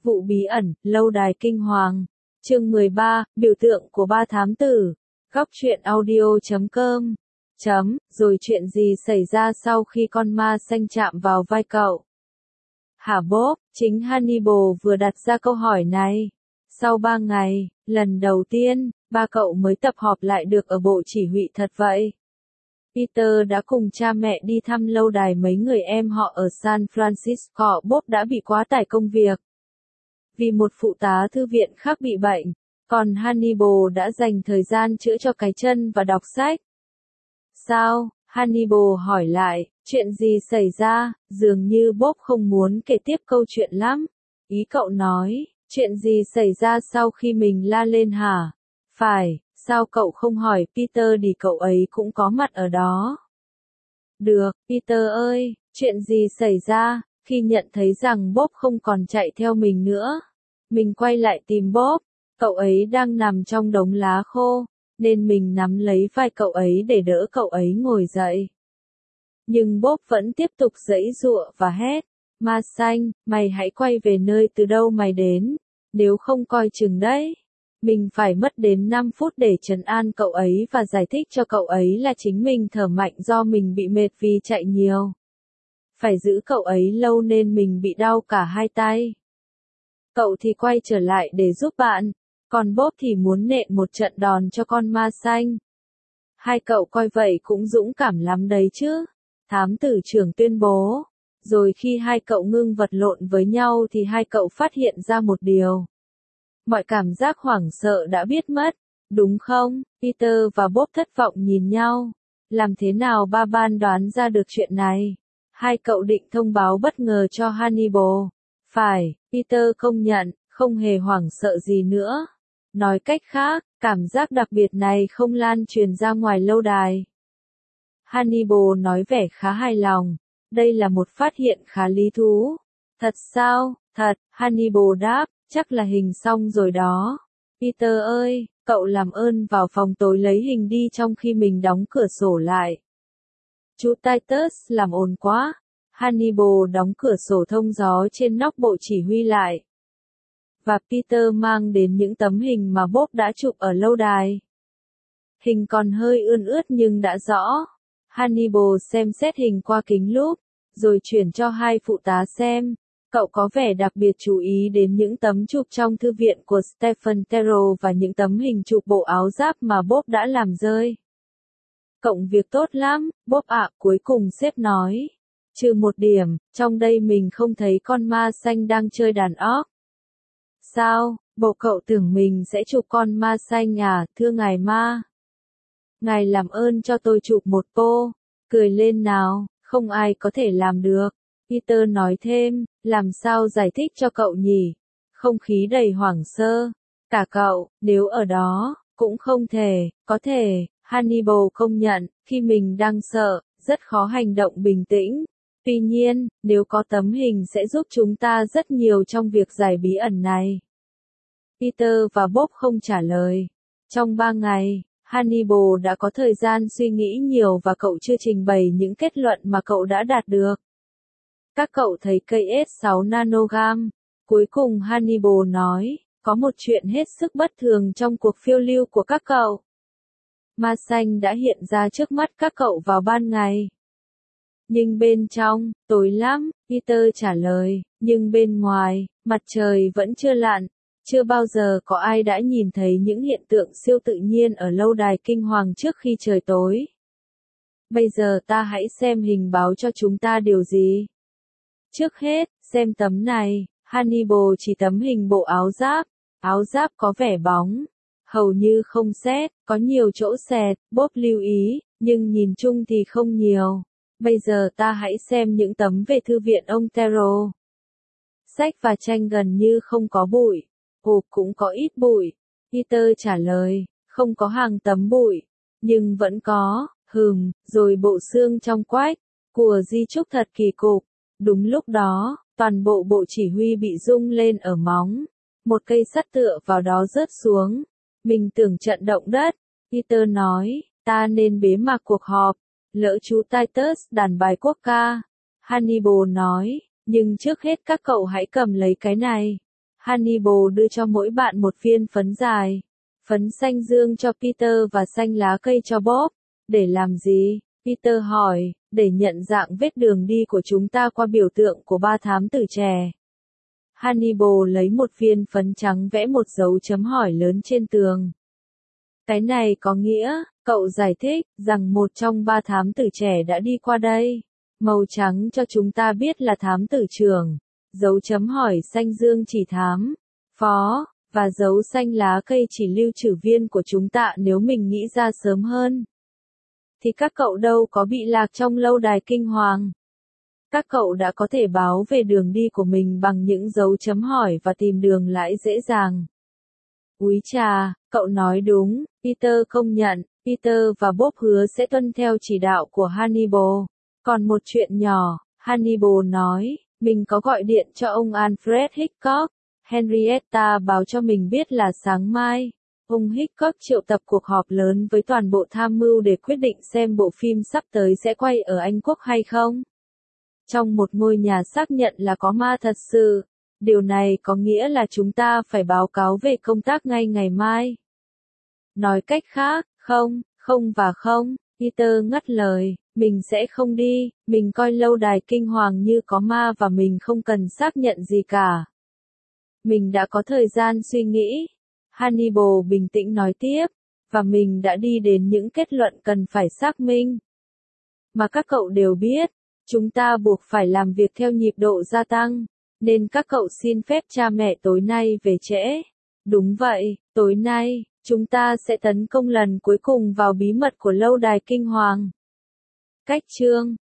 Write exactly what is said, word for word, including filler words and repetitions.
Vụ bí ẩn, lâu đài kinh hoàng. Chương mười ba, biểu tượng của ba thám tử. Góc truyện audio chấm com. Chấm, rồi chuyện gì xảy ra sau khi con ma xanh chạm vào vai cậu? Hả Bob, chính Hannibal vừa đặt ra câu hỏi này. Sau ba ngày, lần đầu tiên, ba cậu mới tập hợp lại được ở bộ chỉ huy thật vậy. Peter đã cùng cha mẹ đi thăm lâu đài mấy người em họ ở San Francisco. Bob đã bị quá tải công việc vì một phụ tá thư viện khác bị bệnh, còn Hannibal đã dành thời gian chữa cho cái chân và đọc sách. Sao? Hannibal hỏi lại, chuyện gì xảy ra? Dường như Bob không muốn kể tiếp câu chuyện lắm. Ý cậu nói, chuyện gì xảy ra sau khi mình la lên hả? Phải, sao cậu không hỏi Peter đi, cậu ấy cũng có mặt ở đó. Được, Peter ơi, chuyện gì xảy ra? Khi nhận thấy rằng Bob không còn chạy theo mình nữa, mình quay lại tìm Bob. Cậu ấy đang nằm trong đống lá khô, nên mình nắm lấy vai cậu ấy để đỡ cậu ấy ngồi dậy. Nhưng Bob vẫn tiếp tục giãy giụa và hét, ma xanh, mày hãy quay về nơi từ đâu mày đến, nếu không coi chừng đấy. Mình phải mất đến năm phút để trấn an cậu ấy và giải thích cho cậu ấy là chính mình thở mạnh do mình bị mệt vì chạy nhiều. Phải giữ cậu ấy lâu nên mình bị đau cả hai tay. Cậu thì quay trở lại để giúp bạn, còn Bob thì muốn nện một trận đòn cho con ma xanh. Hai cậu coi vậy cũng dũng cảm lắm đấy chứ, thám tử trưởng tuyên bố. Rồi khi hai cậu ngưng vật lộn với nhau thì hai cậu phát hiện ra một điều. Mọi cảm giác hoảng sợ đã biết mất, đúng không? Peter và Bob thất vọng nhìn nhau. Làm thế nào ba ban đoán ra được chuyện này? Hai cậu định thông báo bất ngờ cho Hannibal. Phải, Peter công nhận, không hề hoảng sợ gì nữa. Nói cách khác, cảm giác đặc biệt này không lan truyền ra ngoài lâu đài. Hannibal nói vẻ khá hài lòng. Đây là một phát hiện khá lý thú. Thật sao? Thật, Hannibal đáp, chắc là hình xong rồi đó. Peter ơi, cậu làm ơn vào phòng tối lấy hình đi trong khi mình đóng cửa sổ lại. Chú Titus làm ồn quá. Hannibal đóng cửa sổ thông gió trên nóc bộ chỉ huy lại. Và Peter mang đến những tấm hình mà Bob đã chụp ở lâu đài. Hình còn hơi ươn ướt nhưng đã rõ. Hannibal xem xét hình qua kính lúp, rồi chuyển cho hai phụ tá xem. Cậu có vẻ đặc biệt chú ý đến những tấm chụp trong thư viện của Stephen Terrell và những tấm hình chụp bộ áo giáp mà Bob đã làm rơi. Cộng việc tốt lắm, Bob ạ, cuối cùng sếp nói. Trừ một điểm, trong đây mình không thấy con ma xanh đang chơi đàn óc. Sao, bộ cậu tưởng mình sẽ chụp con ma xanh à, thưa ngài ma? Ngài làm ơn cho tôi chụp một cô, cười lên nào, không ai có thể làm được. Peter nói thêm, làm sao giải thích cho cậu nhỉ? Không khí đầy hoảng sơ. Cả cậu, nếu ở đó, cũng không thể, có thể, Hannibal công nhận, khi mình đang sợ, rất khó hành động bình tĩnh. Tuy nhiên, nếu có tấm hình sẽ giúp chúng ta rất nhiều trong việc giải bí ẩn này. Peter và Bob không trả lời. Trong ba ngày, Hannibal đã có thời gian suy nghĩ nhiều và cậu chưa trình bày những kết luận mà cậu đã đạt được. Các cậu thấy cây S sáu nanogam. Cuối cùng Hannibal nói, có một chuyện hết sức bất thường trong cuộc phiêu lưu của các cậu. Ma xanh đã hiện ra trước mắt các cậu vào ban ngày. Nhưng bên trong, tối lắm, Peter trả lời, nhưng bên ngoài, mặt trời vẫn chưa lặn. Chưa bao giờ có ai đã nhìn thấy những hiện tượng siêu tự nhiên ở lâu đài kinh hoàng trước khi trời tối. Bây giờ ta hãy xem hình báo cho chúng ta điều gì. Trước hết, xem tấm này, Hannibal chỉ tấm hình bộ áo giáp. Áo giáp có vẻ bóng, hầu như không sét, có nhiều chỗ sẹt, Bob lưu ý, nhưng nhìn chung thì không nhiều. Bây giờ ta hãy xem những tấm về thư viện ông Terrell. Sách và tranh gần như không có bụi. Hộp cũng có ít bụi. Peter trả lời, không có hàng tấm bụi. Nhưng vẫn có, hừm, rồi bộ xương trong quách, của di chúc thật kỳ cục. Đúng lúc đó, toàn bộ bộ chỉ huy bị rung lên ở móng. Một cây sắt tựa vào đó rớt xuống. Mình tưởng trận động đất. Peter nói, ta nên bế mạc cuộc họp. Lỡ chú Titus đàn bài quốc ca. Hannibal nói, nhưng trước hết các cậu hãy cầm lấy cái này. Hannibal đưa cho mỗi bạn một viên phấn dài. Phấn xanh dương cho Peter và xanh lá cây cho Bob. Để làm gì? Peter hỏi. Để nhận dạng vết đường đi của chúng ta qua biểu tượng của ba thám tử trẻ. Hannibal lấy một viên phấn trắng vẽ một dấu chấm hỏi lớn trên tường. Cái này có nghĩa, cậu giải thích, rằng một trong ba thám tử trẻ đã đi qua đây. Màu trắng cho chúng ta biết là thám tử trưởng. Dấu chấm hỏi xanh dương chỉ thám, phó, và dấu xanh lá cây chỉ lưu trữ viên của chúng ta nếu mình nghĩ ra sớm hơn. Thì các cậu đâu có bị lạc trong lâu đài kinh hoàng. Các cậu đã có thể báo về đường đi của mình bằng những dấu chấm hỏi và tìm đường lại dễ dàng. Úi chà, cậu nói đúng, Peter công nhận, Peter và Bob hứa sẽ tuân theo chỉ đạo của Hannibal. Còn một chuyện nhỏ, Hannibal nói, mình có gọi điện cho ông Alfred Hitchcock. Henrietta báo cho mình biết là sáng mai, ông Hitchcock triệu tập cuộc họp lớn với toàn bộ tham mưu để quyết định xem bộ phim sắp tới sẽ quay ở Anh Quốc hay không. Trong một ngôi nhà xác nhận là có ma thật sự. Điều này có nghĩa là chúng ta phải báo cáo về công tác ngay ngày mai. Nói cách khác, không, không và không, Peter ngắt lời, mình sẽ không đi, mình coi lâu đài kinh hoàng như có ma và mình không cần xác nhận gì cả. Mình đã có thời gian suy nghĩ. Hannibal bình tĩnh nói tiếp, và mình đã đi đến những kết luận cần phải xác minh. Mà các cậu đều biết, chúng ta buộc phải làm việc theo nhịp độ gia tăng. Nên các cậu xin phép cha mẹ tối nay về trễ. Đúng vậy, tối nay, chúng ta sẽ tấn công lần cuối cùng vào bí mật của lâu đài kinh hoàng. Cách chương